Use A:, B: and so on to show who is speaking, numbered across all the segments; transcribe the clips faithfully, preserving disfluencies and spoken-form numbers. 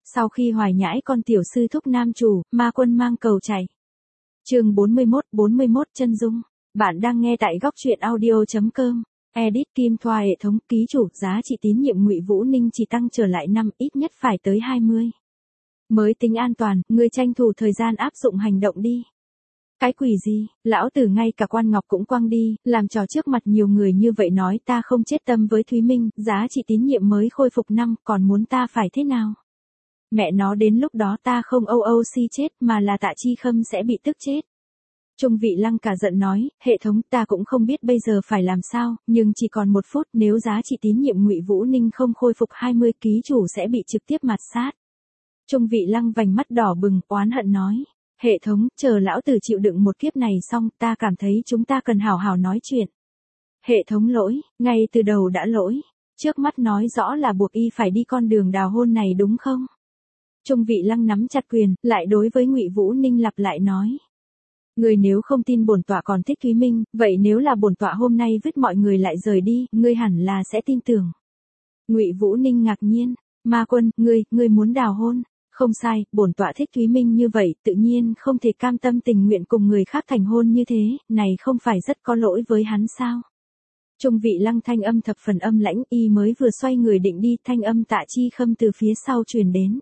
A: Sau khi hoài nhãi con tiểu sư thúc nam chủ, ma quân mang cầu chạy. Chương bốn mươi mốt, bốn mươi mốt chân dung. Bạn đang nghe tại góc truyện audio chấm com. Edit Kim Thoa hệ thống ký chủ, giá trị tín nhiệm Ngụy Vũ Ninh chỉ tăng trở lại năm, ít nhất phải tới hai mươi. Mới tính an toàn, ngươi tranh thủ thời gian áp dụng hành động đi. Cái quỷ gì, lão tử ngay cả quan ngọc cũng quăng đi, làm trò trước mặt nhiều người như vậy nói ta không chết tâm với Thúy Minh, giá trị tín nhiệm mới khôi phục năm, còn muốn ta phải thế nào? Mẹ nó đến lúc đó ta không âu âu si chết mà là Tạ Chi Khâm sẽ bị tức chết. Trung Vị Lăng cả giận nói, hệ thống ta cũng không biết bây giờ phải làm sao, nhưng chỉ còn một phút, nếu giá trị tín nhiệm Ngụy Vũ Ninh không khôi phục hai mươi, ký chủ sẽ bị trực tiếp mạt sát. Trung Vị Lăng vành mắt đỏ bừng, oán hận nói, hệ thống, chờ lão tử chịu đựng một kiếp này xong, ta cảm thấy chúng ta cần hào hào nói chuyện. Hệ thống lỗi, ngay từ đầu đã lỗi, trước mắt nói rõ là buộc y phải đi con đường đào hôn này đúng không? Trung Vị Lăng nắm chặt quyền, lại đối với Ngụy Vũ Ninh lặp lại nói. Ngươi nếu không tin bổn tọa còn thích Thúy Minh, vậy nếu là bổn tọa hôm nay vứt mọi người lại rời đi, ngươi hẳn là sẽ tin tưởng. Ngụy Vũ Ninh ngạc nhiên, ma quân, ngươi, ngươi muốn đào hôn, không sai, bổn tọa thích Thúy Minh như vậy, tự nhiên không thể cam tâm tình nguyện cùng người khác thành hôn như thế, này không phải rất có lỗi với hắn sao? Trung Vị Lăng thanh âm thập phần âm lãnh, y mới vừa xoay người định đi, thanh âm Tạ Chi Khâm từ phía sau truyền đến.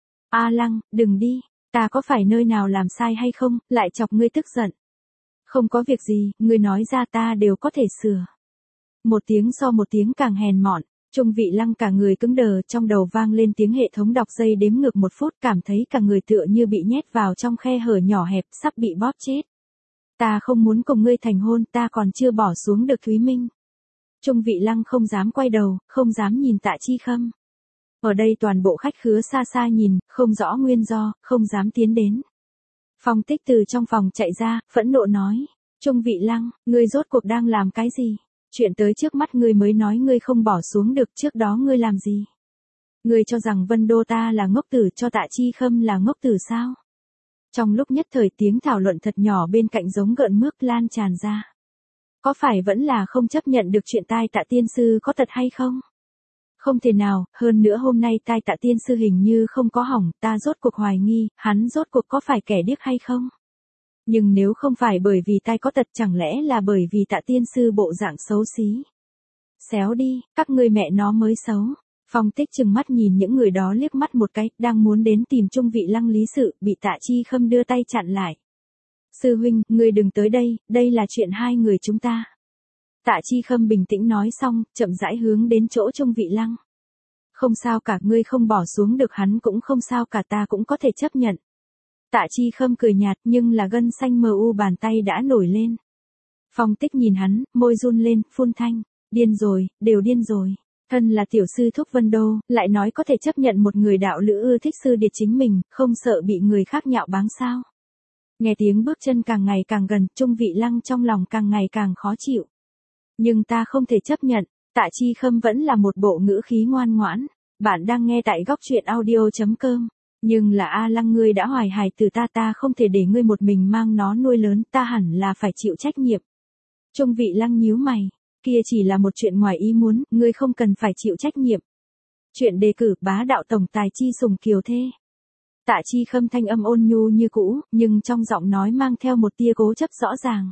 A: A Lăng, đừng đi. Ta có phải nơi nào làm sai hay không, lại chọc ngươi tức giận. Không có việc gì, ngươi nói ra ta đều có thể sửa. Một tiếng so một tiếng càng hèn mọn, Trung Vị Lăng cả người cứng đờ, trong đầu vang lên tiếng hệ thống đọc dây đếm ngược một phút, cảm thấy cả người tựa như bị nhét vào trong khe hở nhỏ hẹp, sắp bị bóp chết. Ta không muốn cùng ngươi thành hôn, ta còn chưa bỏ xuống được Thúy Minh. Trung Vị Lăng không dám quay đầu, không dám nhìn Tạ Chi Khâm. Ở đây toàn bộ khách khứa xa xa nhìn, không rõ nguyên do, không dám tiến đến. Phong Tích từ trong phòng chạy ra, phẫn nộ nói, Trung Vị Lăng, ngươi rốt cuộc đang làm cái gì? Chuyện tới trước mắt ngươi mới nói ngươi không bỏ xuống được, trước đó ngươi làm gì? Ngươi cho rằng Vân Đô ta là ngốc tử, cho Tạ Chi Khâm là ngốc tử sao? Trong lúc nhất thời tiếng thảo luận thật nhỏ bên cạnh giống gợn nước lan tràn ra. Có phải vẫn là không chấp nhận được chuyện tai Tạ tiên sư có tật hay không? Không thể nào, hơn nữa hôm nay tai Tạ tiên sư hình như không có hỏng, ta rốt cuộc hoài nghi, hắn rốt cuộc có phải kẻ điếc hay không? Nhưng nếu không phải bởi vì tai có tật chẳng lẽ là bởi vì Tạ tiên sư bộ dạng xấu xí? Xéo đi, các ngươi mẹ nó mới xấu. Phong Tích trừng mắt nhìn những người đó liếc mắt một cái, đang muốn đến tìm Trung Vị Lăng lý sự, bị Tạ Chi Khâm đưa tay chặn lại. Sư huynh, ngươi đừng tới đây, đây là chuyện hai người chúng ta. Tạ Chi Khâm bình tĩnh nói xong, chậm rãi hướng đến chỗ Trung Vị Lăng. Không sao cả, ngươi không bỏ xuống được hắn cũng không sao cả, ta cũng có thể chấp nhận. Tạ Chi Khâm cười nhạt nhưng là gân xanh mờ u bàn tay đã nổi lên. Phong Tích nhìn hắn, môi run lên, phun thanh, điên rồi, đều điên rồi. Thân là tiểu sư thúc Vân Đô, lại nói có thể chấp nhận một người đạo lữ ưa thích sư điệt chính mình, không sợ bị người khác nhạo báng sao. Nghe tiếng bước chân càng ngày càng gần, Trung Vị Lăng trong lòng càng ngày càng khó chịu. Nhưng ta không thể chấp nhận, Tạ Chi Khâm vẫn là một bộ ngữ khí ngoan ngoãn. Bạn đang nghe tại góc truyện audio chấm com. Nhưng là A Lăng, ngươi đã hoài hài từ ta, ta không thể để ngươi một mình mang nó nuôi lớn, ta hẳn là phải chịu trách nhiệm. Trung Vị Lăng nhíu mày, kia chỉ là một chuyện ngoài ý muốn, ngươi không cần phải chịu trách nhiệm. Chuyện đề cử bá đạo tổng tài Chi Sùng Kiều Thê. Tạ Chi Khâm thanh âm ôn nhu như cũ, nhưng trong giọng nói mang theo một tia cố chấp rõ ràng.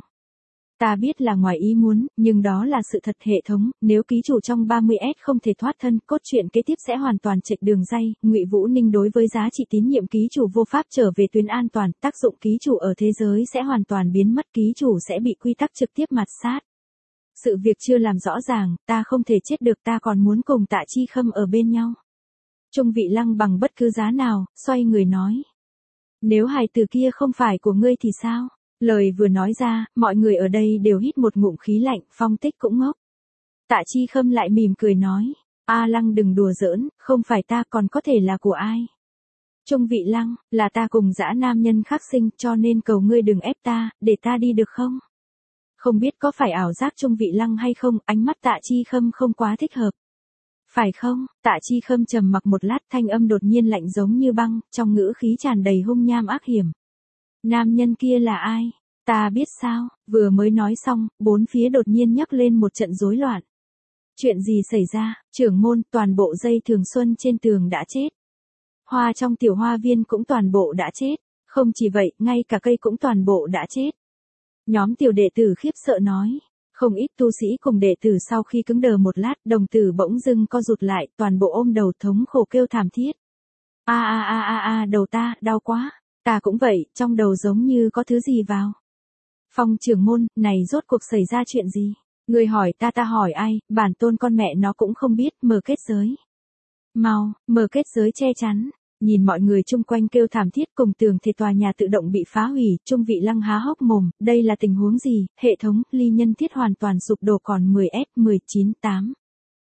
A: Ta biết là ngoài ý muốn, nhưng đó là sự thật. Hệ thống, nếu ký chủ trong ba mươi S không thể thoát thân, cốt truyện kế tiếp sẽ hoàn toàn chệch đường ray. Ngụy Vũ Ninh đối với giá trị tín nhiệm ký chủ vô pháp trở về tuyến an toàn, tác dụng ký chủ ở thế giới sẽ hoàn toàn biến mất, ký chủ sẽ bị quy tắc trực tiếp mạt sát. Sự việc chưa làm rõ ràng, ta không thể chết được, ta còn muốn cùng Tạ Chi Khâm ở bên nhau. Trung Vị Lăng bằng bất cứ giá nào, xoay người nói. Nếu hài tử kia không phải của ngươi thì sao? Lời vừa nói ra, mọi người ở đây đều hít một ngụm khí lạnh, Phong Tích cũng ngốc. Tạ Chi Khâm lại mỉm cười nói, A Lăng đừng đùa giỡn, không phải ta còn có thể là của ai? Trung Vị Lăng, là ta cùng dã nam nhân khác sinh, cho nên cầu ngươi đừng ép ta, để ta đi được không? Không biết có phải ảo giác Trung Vị Lăng hay không, ánh mắt Tạ Chi Khâm không quá thích hợp. Phải không? Tạ Chi Khâm trầm mặc một lát, thanh âm đột nhiên lạnh giống như băng, trong ngữ khí tràn đầy hung nham ác hiểm. Nam nhân kia là ai? Ta biết sao? Vừa mới nói xong, bốn phía đột nhiên nhấc lên một trận rối loạn. Chuyện gì xảy ra? Trưởng môn, toàn bộ dây thường xuân trên tường đã chết. Hoa trong tiểu hoa viên cũng toàn bộ đã chết. Không chỉ vậy, ngay cả cây cũng toàn bộ đã chết. Nhóm tiểu đệ tử khiếp sợ nói. Không ít tu sĩ cùng đệ tử sau khi cứng đờ một lát, đồng tử bỗng dưng co rụt lại, toàn bộ ôm đầu thống khổ kêu thảm thiết. A a a a a, đầu ta, đau quá. Ta cũng vậy, trong đầu giống như có thứ gì vào. Phong trưởng môn, này rốt cuộc xảy ra chuyện gì? Người hỏi ta ta hỏi ai, bản tôn con mẹ nó cũng không biết, mở kết giới. Mau, mở kết giới che chắn. Nhìn mọi người chung quanh kêu thảm thiết cùng tường thì tòa nhà tự động bị phá hủy, Trung Vị Lăng há hốc mồm, đây là tình huống gì, hệ thống, ly nhân thiết hoàn toàn sụp đổ còn mười S mười chín tám.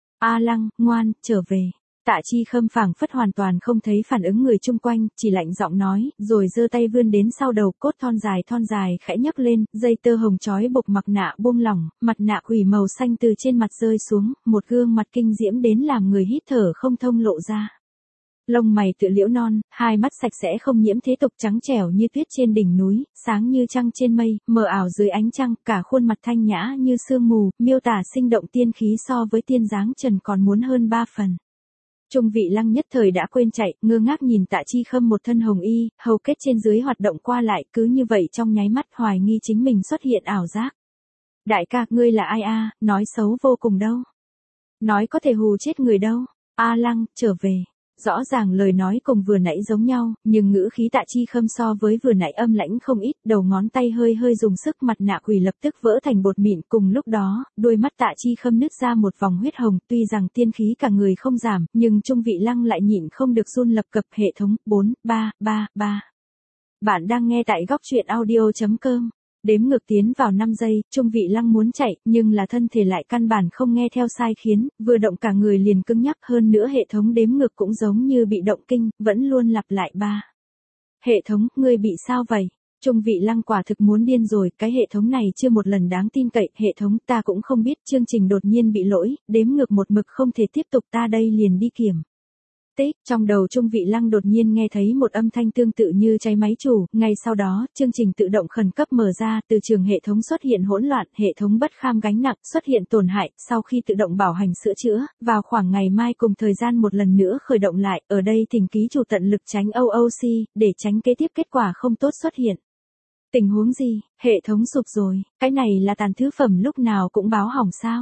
A: A Lăng, ngoan, trở về. Tạ Chi Khâm phảng phất hoàn toàn không thấy phản ứng người chung quanh, chỉ lạnh giọng nói, rồi giơ tay vươn đến sau đầu, cốt thon dài thon dài khẽ nhấc lên, dây tơ hồng trói buộc mặt nạ buông lỏng, mặt nạ quỷ màu xanh từ trên mặt rơi xuống, một gương mặt kinh diễm đến làm người hít thở không thông lộ ra. Lông mày tựa liễu non, hai mắt sạch sẽ không nhiễm thế tục trắng trẻo như tuyết trên đỉnh núi, sáng như trăng trên mây, mờ ảo dưới ánh trăng, cả khuôn mặt thanh nhã như sương mù, miêu tả sinh động tiên khí so với tiên dáng trần còn muốn hơn ba phần. Trung Vị Lăng nhất thời đã quên chạy, ngơ ngác nhìn Tạ Chi Khâm một thân hồng y, hầu kết trên dưới hoạt động qua lại, cứ như vậy trong nháy mắt hoài nghi chính mình xuất hiện ảo giác. Đại ca, ngươi là ai a? Nói xấu vô cùng đâu. Nói có thể hù chết người đâu. A Lăng, trở về. Rõ ràng lời nói cùng vừa nãy giống nhau, nhưng ngữ khí Tạ Chi Khâm so với vừa nãy âm lãnh không ít, đầu ngón tay hơi hơi dùng sức, mặt nạ quỷ lập tức vỡ thành bột mịn, cùng lúc đó, đôi mắt Tạ Chi Khâm nứt ra một vòng huyết hồng, tuy rằng tiên khí cả người không giảm, nhưng Trung Vị Lăng lại nhịn không được run lập cập. Hệ thống bốn ba ba ba. Bạn đang nghe tại góc truyện audio chấm com. Đếm ngược tiến vào năm giây, Trung Vị Lăng muốn chạy, nhưng là thân thể lại căn bản không nghe theo sai khiến, vừa động cả người liền cứng nhắc, hơn nữa hệ thống đếm ngược cũng giống như bị động kinh, vẫn luôn lặp lại ba. Hệ thống, ngươi bị sao vậy? Trung Vị Lăng quả thực muốn điên rồi, cái hệ thống này chưa một lần đáng tin cậy, hệ thống ta cũng không biết, chương trình đột nhiên bị lỗi, đếm ngược một mực không thể tiếp tục, ta đây liền đi kiểm. Tích, trong đầu Trung Vị Lăng đột nhiên nghe thấy một âm thanh tương tự như cháy máy chủ, ngay sau đó, chương trình tự động khẩn cấp mở ra, từ trường hệ thống xuất hiện hỗn loạn, hệ thống bất kham gánh nặng, xuất hiện tổn hại, sau khi tự động bảo hành sửa chữa, vào khoảng ngày mai cùng thời gian một lần nữa khởi động lại, ở đây thỉnh ký chủ tận lực tránh o o xê, để tránh kế tiếp kết quả không tốt xuất hiện. Tình huống gì, hệ thống sụp rồi, cái này là tàn thứ phẩm lúc nào cũng báo hỏng sao?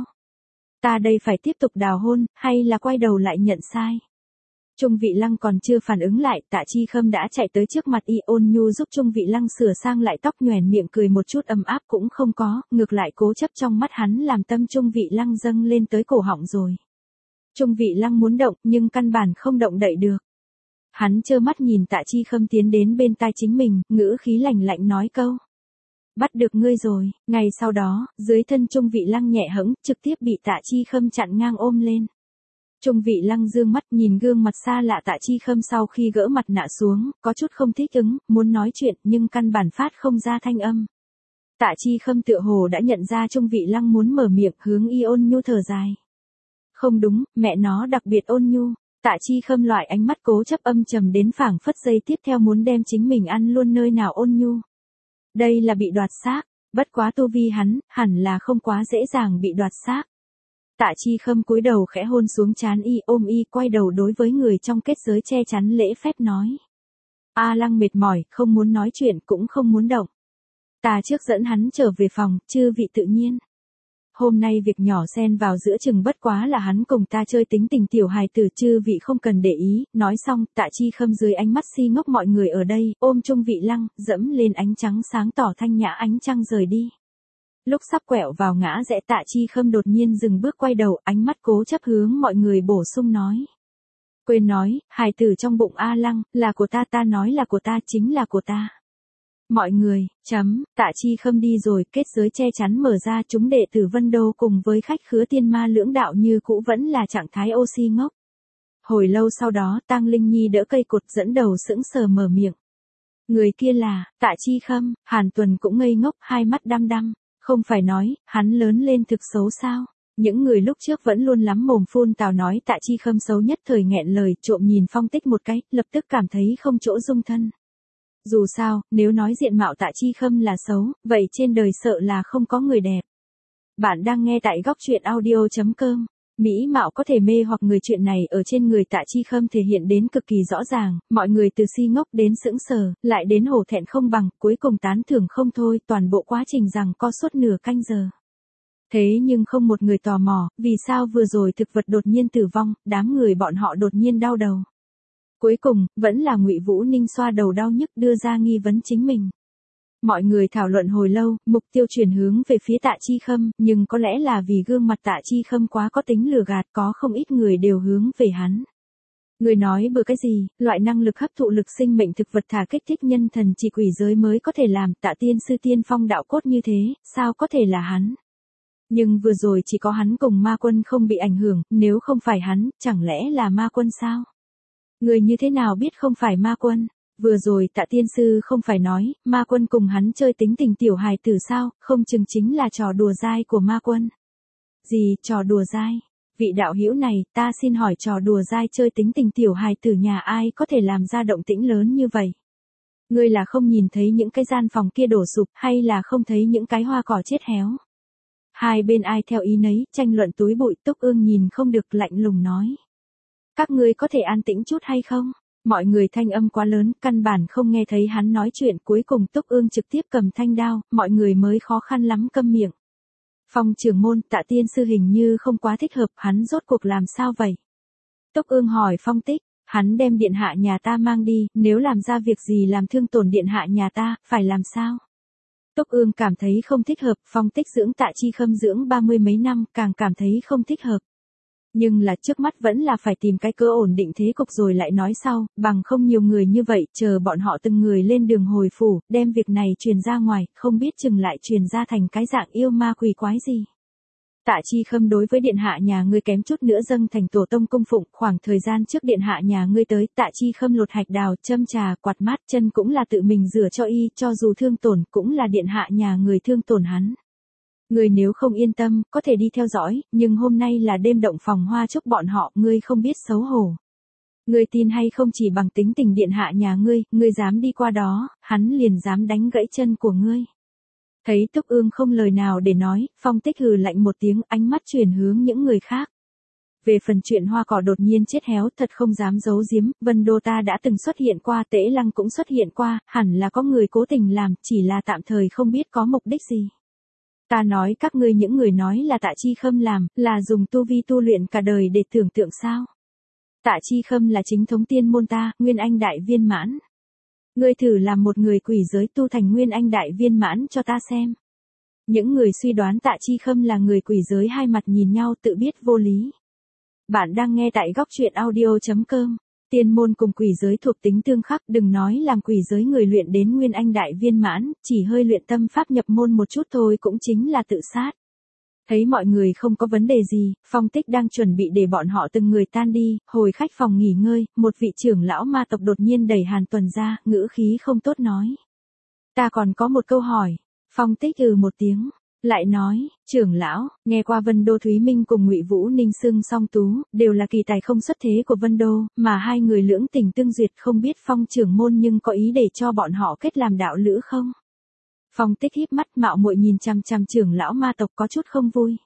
A: Ta đây phải tiếp tục đào hôn, hay là quay đầu lại nhận sai? Trung Vị Lăng còn chưa phản ứng lại, Tạ Chi Khâm đã chạy tới trước mặt y, ôn nhu giúp Trung Vị Lăng sửa sang lại tóc, nhoẻn miệng cười một chút ấm áp cũng không có, ngược lại cố chấp trong mắt hắn làm tâm Trung Vị Lăng dâng lên tới cổ họng rồi. Trung Vị Lăng muốn động, nhưng căn bản không động đậy được. Hắn trơ mắt nhìn Tạ Chi Khâm tiến đến bên tai chính mình, ngữ khí lạnh lạnh nói câu. Bắt được ngươi rồi, ngày sau đó, dưới thân Trung Vị Lăng nhẹ hững, trực tiếp bị Tạ Chi Khâm chặn ngang ôm lên. Trung Vị Lăng dương mắt nhìn gương mặt xa lạ Tạ Chi Khâm sau khi gỡ mặt nạ xuống, có chút không thích ứng, muốn nói chuyện nhưng căn bản phát không ra thanh âm. Tạ Chi Khâm tựa hồ đã nhận ra Trung Vị Lăng muốn mở miệng, hướng y ôn nhu thở dài. Không đúng, mẹ nó đặc biệt ôn nhu. Tạ Chi Khâm loại ánh mắt cố chấp âm trầm đến phảng phất giây tiếp theo muốn đem chính mình ăn luôn nơi nào ôn nhu. Đây là bị đoạt xác, bất quá tu vi hắn, hẳn là không quá dễ dàng bị đoạt xác. Tạ Chi Khâm cúi đầu khẽ hôn xuống trán y, ôm y, quay đầu đối với người trong kết giới che chắn lễ phép nói. A Lăng mệt mỏi, không muốn nói chuyện cũng không muốn động. Ta trước dẫn hắn trở về phòng, chư vị tự nhiên. Hôm nay việc nhỏ xen vào giữa chừng bất quá là hắn cùng ta chơi tính tình tiểu hài tử, chư vị không cần để ý. Nói xong, Tạ Chi Khâm dưới ánh mắt si ngốc mọi người ở đây, ôm Trung Vị Lăng, dẫm lên ánh trắng sáng tỏ thanh nhã ánh trăng rời đi. Lúc sắp quẹo vào ngã rẽ, Tạ Chi Khâm đột nhiên dừng bước quay đầu, ánh mắt cố chấp hướng mọi người bổ sung nói. Quên nói, hài tử trong bụng A Lăng, là của ta, ta nói là của ta, chính là của ta. Mọi người, chấm, Tạ Chi Khâm đi rồi, kết giới che chắn mở ra, chúng đệ tử Vân Đô cùng với khách khứa tiên ma lưỡng đạo như cũ vẫn là trạng thái oxy ngốc. Hồi lâu sau đó, Tang Linh Nhi đỡ cây cột dẫn đầu sững sờ mở miệng. Người kia là, Tạ Chi Khâm, Hàn Tuần cũng ngây ngốc, hai mắt đăm đăm. Không phải nói, hắn lớn lên thực xấu sao? Những người lúc trước vẫn luôn lắm mồm phun tào nói Tạ Chi Khâm xấu nhất thời nghẹn lời, trộm nhìn phong tích một cái, lập tức cảm thấy không chỗ dung thân. Dù sao, nếu nói diện mạo Tạ Chi Khâm là xấu, vậy trên đời sợ là không có người đẹp. Bạn đang nghe tại góc truyện audio chấm com. Mỹ mạo có thể mê hoặc người, chuyện này ở trên người Tạ Chi Khâm thể hiện đến cực kỳ rõ ràng, mọi người từ si ngốc đến sững sờ, lại đến hổ thẹn không bằng, cuối cùng tán thưởng không thôi, toàn bộ quá trình rằng co suốt nửa canh giờ. Thế nhưng không một người tò mò, vì sao vừa rồi thực vật đột nhiên tử vong, đám người bọn họ đột nhiên đau đầu. Cuối cùng, vẫn là Ngụy Vũ Ninh xoa đầu đau nhức đưa ra nghi vấn chính mình. Mọi người thảo luận hồi lâu, mục tiêu chuyển hướng về phía Tạ Chi Khâm, nhưng có lẽ là vì gương mặt Tạ Chi Khâm quá có tính lừa gạt, có không ít người đều hướng về hắn. Người nói bừa cái gì, loại năng lực hấp thụ lực sinh mệnh thực vật thả kích thích nhân thần chỉ quỷ giới mới có thể làm, Tạ tiên sư tiên phong đạo cốt như thế, sao có thể là hắn? Nhưng vừa rồi chỉ có hắn cùng ma quân không bị ảnh hưởng, nếu không phải hắn, chẳng lẽ là ma quân sao? Người như thế nào biết không phải ma quân? Vừa rồi Tạ tiên sư không phải nói, ma quân cùng hắn chơi tính tình tiểu hài tử sao, không chừng chính là trò đùa dai của ma quân. Gì, trò đùa dai? Vị đạo hữu này, ta xin hỏi trò đùa dai chơi tính tình tiểu hài tử nhà ai có thể làm ra động tĩnh lớn như vậy? Ngươi là không nhìn thấy những cái gian phòng kia đổ sụp, hay là không thấy những cái hoa cỏ chết héo? Hai bên ai theo ý nấy, tranh luận túi bụi. Túc Ương nhìn không được, lạnh lùng nói. Các ngươi có thể an tĩnh chút hay không? Mọi người thanh âm quá lớn, căn bản không nghe thấy hắn nói chuyện, cuối cùng Túc Ương trực tiếp cầm thanh đao, mọi người mới khó khăn lắm câm miệng. Phong trưởng môn, Tạ tiên sư hình như không quá thích hợp, hắn rốt cuộc làm sao vậy? Túc Ương hỏi Phong Tích, hắn đem điện hạ nhà ta mang đi, nếu làm ra việc gì làm thương tổn điện hạ nhà ta, phải làm sao? Túc Ương cảm thấy không thích hợp, Phong Tích dưỡng Tạ Chi Khâm dưỡng ba mươi mấy năm, càng cảm thấy không thích hợp. Nhưng là trước mắt vẫn là phải tìm cái cơ ổn định thế cục rồi lại nói sau, bằng không nhiều người như vậy, chờ bọn họ từng người lên đường hồi phủ, đem việc này truyền ra ngoài, không biết chừng lại truyền ra thành cái dạng yêu ma quỷ quái gì. Tạ Chi Khâm đối với điện hạ nhà ngươi kém chút nữa dâng thành tổ tông cung phụng, khoảng thời gian trước điện hạ nhà ngươi tới, Tạ Chi Khâm lột hạch đào, châm trà, quạt mát, chân cũng là tự mình rửa cho y, cho dù thương tổn, cũng là điện hạ nhà người thương tổn hắn. Ngươi nếu không yên tâm, có thể đi theo dõi, nhưng hôm nay là đêm động phòng hoa chúc bọn họ, ngươi không biết xấu hổ. Ngươi tin hay không, chỉ bằng tính tình điện hạ nhà ngươi, ngươi dám đi qua đó, hắn liền dám đánh gãy chân của ngươi. Thấy Túc Ương không lời nào để nói, Phong Tích hừ lạnh một tiếng, ánh mắt chuyển hướng những người khác. Về phần chuyện hoa cỏ đột nhiên chết héo, thật không dám giấu giếm, Vân Đô ta đã từng xuất hiện qua, Tế Lăng cũng xuất hiện qua, hẳn là có người cố tình làm, chỉ là tạm thời không biết có mục đích gì. Ta nói các ngươi những người nói là Tạ Chi Khâm làm, là dùng tu vi tu luyện cả đời để tưởng tượng sao? Tạ Chi Khâm là chính thống tiên môn ta, Nguyên Anh đại viên mãn. Ngươi thử làm một người quỷ giới tu thành Nguyên Anh đại viên mãn cho ta xem. Những người suy đoán Tạ Chi Khâm là người quỷ giới hai mặt nhìn nhau, tự biết vô lý. Bạn đang nghe tại góc truyện audio chấm com. Tiên môn cùng quỷ giới thuộc tính tương khắc, đừng nói làm quỷ giới người luyện đến Nguyên Anh đại viên mãn, chỉ hơi luyện tâm pháp nhập môn một chút thôi cũng chính là tự sát. Thấy mọi người không có vấn đề gì, Phong Tích đang chuẩn bị để bọn họ từng người tan đi, hồi khách phòng nghỉ ngơi, một vị trưởng lão ma tộc đột nhiên đẩy Hàn Tuần ra, ngữ khí không tốt nói. Ta còn có một câu hỏi. Phong Tích ừ một tiếng. Lại nói, trưởng lão, nghe qua Vân Đô Thúy Minh cùng Ngụy Vũ Ninh xưng song tú, đều là kỳ tài không xuất thế của Vân Đô, mà hai người lưỡng tình tương duyệt, không biết Phong trưởng môn nhưng có ý để cho bọn họ kết làm đạo lữ không? Phong Tích híp mắt mạo muội nhìn chằm chằm trưởng lão ma tộc có chút không vui.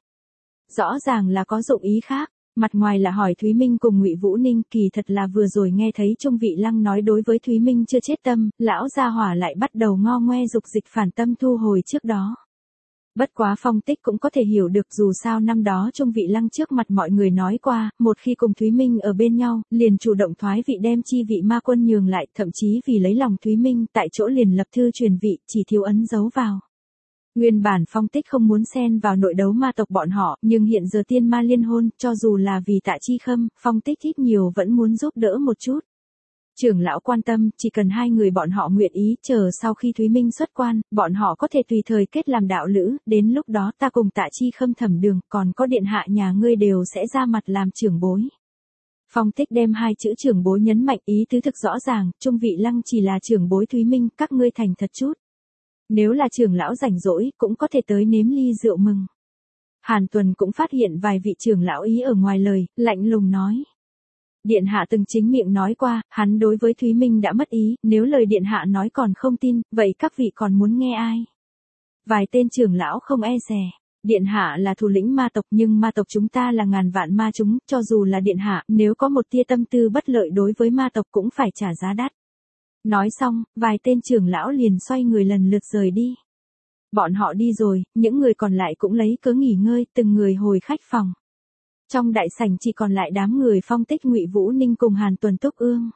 A: Rõ ràng là có dụng ý khác, mặt ngoài là hỏi Thúy Minh cùng Ngụy Vũ Ninh, kỳ thật là vừa rồi nghe thấy Trung Vị Lăng nói đối với Thúy Minh chưa chết tâm, lão gia hỏa lại bắt đầu ngo ngoe dục dịch phản tâm thu hồi trước đó. Bất quá Phong Tích cũng có thể hiểu được, dù sao năm đó Trung Vị Lăng trước mặt mọi người nói qua, một khi cùng Thúy Minh ở bên nhau, liền chủ động thoái vị đem chi vị ma quân nhường lại, thậm chí vì lấy lòng Thúy Minh, tại chỗ liền lập thư truyền vị, chỉ thiếu ấn dấu vào. Nguyên bản Phong Tích không muốn xen vào nội đấu ma tộc bọn họ, nhưng hiện giờ tiên ma liên hôn, cho dù là vì Tạ Chi Khâm, Phong Tích ít nhiều vẫn muốn giúp đỡ một chút. Trưởng lão quan tâm, chỉ cần hai người bọn họ nguyện ý, chờ sau khi Thúy Minh xuất quan, bọn họ có thể tùy thời kết làm đạo lữ, đến lúc đó ta cùng Tạ Chi Khâm thẩm đường, còn có điện hạ nhà ngươi đều sẽ ra mặt làm trưởng bối. Phong Tích đem hai chữ trưởng bối nhấn mạnh, ý tứ thực rõ ràng, Trung Vị Lăng chỉ là trưởng bối Thúy Minh, các ngươi thành thật chút. Nếu là trưởng lão rảnh rỗi, cũng có thể tới nếm ly rượu mừng. Hàn Tuần cũng phát hiện vài vị trưởng lão ý ở ngoài lời, lạnh lùng nói. Điện hạ từng chính miệng nói qua, hắn đối với Thúy Minh đã mất ý, nếu lời điện hạ nói còn không tin, vậy các vị còn muốn nghe ai? Vài tên trưởng lão không e dè. Điện hạ là thủ lĩnh ma tộc nhưng ma tộc chúng ta là ngàn vạn ma chúng, cho dù là điện hạ, nếu có một tia tâm tư bất lợi đối với ma tộc cũng phải trả giá đắt. Nói xong, vài tên trưởng lão liền xoay người lần lượt rời đi. Bọn họ đi rồi, những người còn lại cũng lấy cớ nghỉ ngơi, từng người hồi khách phòng. Trong đại sảnh chỉ còn lại đám người Phong Tích, Ngụy Vũ Ninh cùng Hàn Tuần, Túc Ương.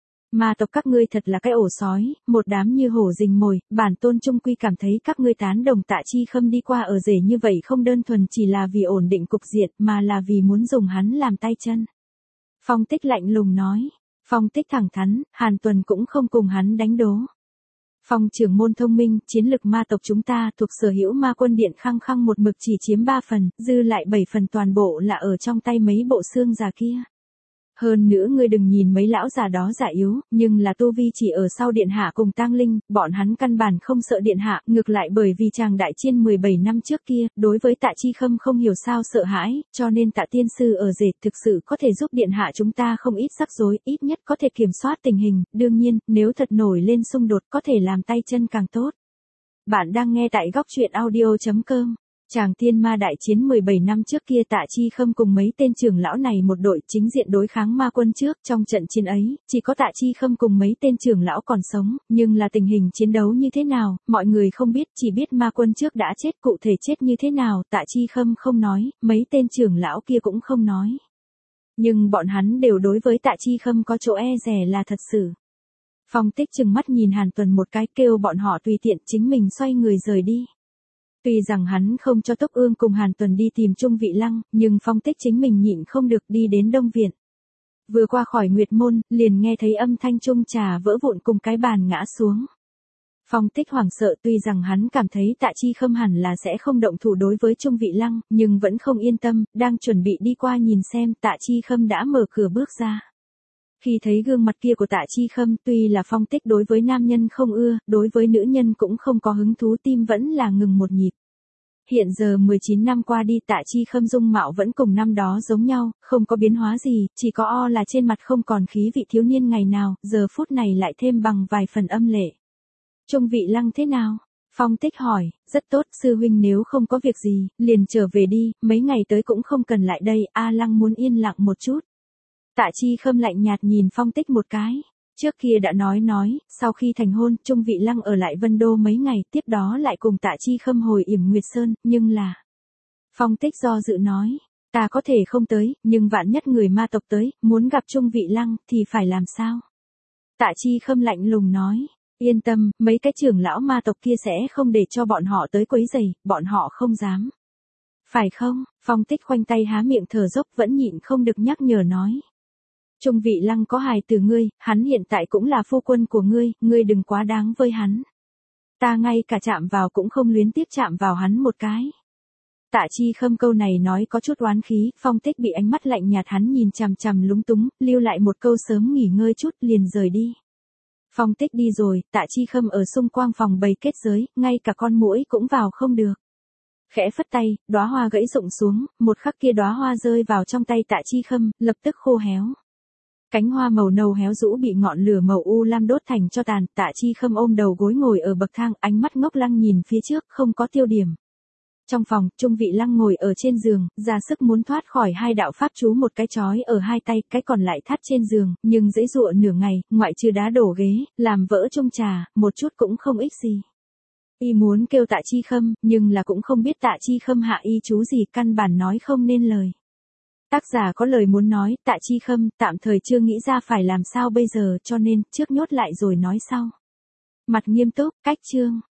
A: Ma tộc các ngươi thật là cái ổ sói, một đám như hổ rình mồi, bản tôn trung quy cảm thấy các ngươi tán đồng Tạ Chi Khâm đi qua ở rể như vậy không đơn thuần chỉ là vì ổn định cục diện mà là vì muốn dùng hắn làm tay chân. Phong Tích lạnh lùng nói. Phong Tích thẳng thắn, Hàn Tuần cũng không cùng hắn đánh đố. Phong trưởng môn thông minh, chiến lực ma tộc chúng ta thuộc sở hữu ma quân điện khăng khăng một mực chỉ chiếm ba phần, dư lại bảy phần toàn bộ là ở trong tay mấy bộ xương già kia. Hơn nữa ngươi đừng nhìn mấy lão già đó già yếu, nhưng là tu vi chỉ ở sau điện hạ cùng tang linh, bọn hắn căn bản không sợ điện hạ, ngược lại bởi vì chàng đại chiến mười bảy năm trước kia, đối với Tạ Chi Khâm không hiểu sao sợ hãi, cho nên Tạ tiên sư ở rể thực sự có thể giúp điện hạ chúng ta không ít rắc rối, ít nhất có thể kiểm soát tình hình, đương nhiên, nếu thật nổi lên xung đột có thể làm tay chân càng tốt. Bạn đang nghe tại góc truyện audio chấm com. Chàng tiên ma đại chiến mười bảy năm trước kia Tạ Chi Khâm cùng mấy tên trưởng lão này một đội chính diện đối kháng ma quân trước, trong trận chiến ấy, chỉ có Tạ Chi Khâm cùng mấy tên trưởng lão còn sống, nhưng là tình hình chiến đấu như thế nào, mọi người không biết, chỉ biết ma quân trước đã chết, cụ thể chết như thế nào, Tạ Chi Khâm không nói, mấy tên trưởng lão kia cũng không nói. Nhưng bọn hắn đều đối với Tạ Chi Khâm có chỗ e dè là thật sự. Phong Tích trừng mắt nhìn Hàn Tuần một cái, kêu bọn họ tùy tiện, chính mình xoay người rời đi. Tuy rằng hắn không cho Túc Ương cùng Hàn Tuần đi tìm Trung Vị Lăng, nhưng Phong Tích chính mình nhịn không được đi đến Đông Viện. Vừa qua khỏi Nguyệt Môn, liền nghe thấy âm thanh chung trà vỡ vụn cùng cái bàn ngã xuống. Phong Tích hoảng sợ, tuy rằng hắn cảm thấy Tạ Chi Khâm hẳn là sẽ không động thủ đối với Trung Vị Lăng, nhưng vẫn không yên tâm, đang chuẩn bị đi qua nhìn xem, Tạ Chi Khâm đã mở cửa bước ra. Khi thấy gương mặt kia của Tạ Chi Khâm, tuy là Phong Tích đối với nam nhân không ưa, đối với nữ nhân cũng không có hứng thú, tim vẫn là ngừng một nhịp. Hiện giờ mười chín năm qua đi, Tạ Chi Khâm dung mạo vẫn cùng năm đó giống nhau, không có biến hóa gì, chỉ có o là trên mặt không còn khí vị thiếu niên ngày nào, giờ phút này lại thêm bằng vài phần âm lệ. Trung Vị Lăng thế nào? Phong Tích hỏi. Rất tốt, sư huynh nếu không có việc gì, liền trở về đi, mấy ngày tới cũng không cần lại đây, A Lăng muốn yên lặng một chút. Tạ Chi Khâm lạnh nhạt nhìn Phong Tích một cái. Trước kia đã nói nói, sau khi thành hôn, Trung Vị Lăng ở lại Vân Đô mấy ngày, tiếp đó lại cùng Tạ Chi Khâm hồi Yểm Nguyệt Sơn, nhưng là... Phong Tích do dự nói, ta có thể không tới, nhưng vạn nhất người ma tộc tới, muốn gặp Trung Vị Lăng, thì phải làm sao? Tạ Chi Khâm lạnh lùng nói, yên tâm, mấy cái trưởng lão ma tộc kia sẽ không để cho bọn họ tới quấy rầy, bọn họ không dám. Phải không? Phong Tích khoanh tay há miệng thở dốc vẫn nhịn không được nhắc nhở nói. Trung Vị Lăng có hài từ ngươi, hắn hiện tại cũng là phu quân của ngươi, ngươi đừng quá đáng với hắn. Ta ngay cả chạm vào cũng không luyến tiếc chạm vào hắn một cái. Tạ Chi Khâm câu này nói có chút oán khí, Phong Tích bị ánh mắt lạnh nhạt hắn nhìn chằm chằm lúng túng, lưu lại một câu sớm nghỉ ngơi chút liền rời đi. Phong Tích đi rồi, Tạ Chi Khâm ở xung quanh phòng bày kết giới, ngay cả con muỗi cũng vào không được. Khẽ phất tay, đóa hoa gãy rụng xuống, một khắc kia đóa hoa rơi vào trong tay Tạ Chi Khâm, lập tức khô héo. Cánh hoa màu nâu héo rũ bị ngọn lửa màu u lam đốt thành tro tàn, Tạ Chi Khâm ôm đầu gối ngồi ở bậc thang, ánh mắt ngốc lăng nhìn phía trước, không có tiêu điểm. Trong phòng, Trung Vị Lăng ngồi ở trên giường, ra sức muốn thoát khỏi hai đạo pháp chú, một cái trói ở hai tay, cái còn lại thắt trên giường, nhưng giãy giụa nửa ngày, ngoại trừ đá đổ ghế, làm vỡ chung trà, một chút cũng không ích gì. Y muốn kêu Tạ Chi Khâm, nhưng là cũng không biết Tạ Chi Khâm hạ y chú gì, căn bản nói không nên lời. Tác giả có lời muốn nói, Tạ Chi Khâm tạm thời chưa nghĩ ra phải làm sao bây giờ, cho nên trước nhốt lại rồi nói sau. Mặt nghiêm túc, cách chương.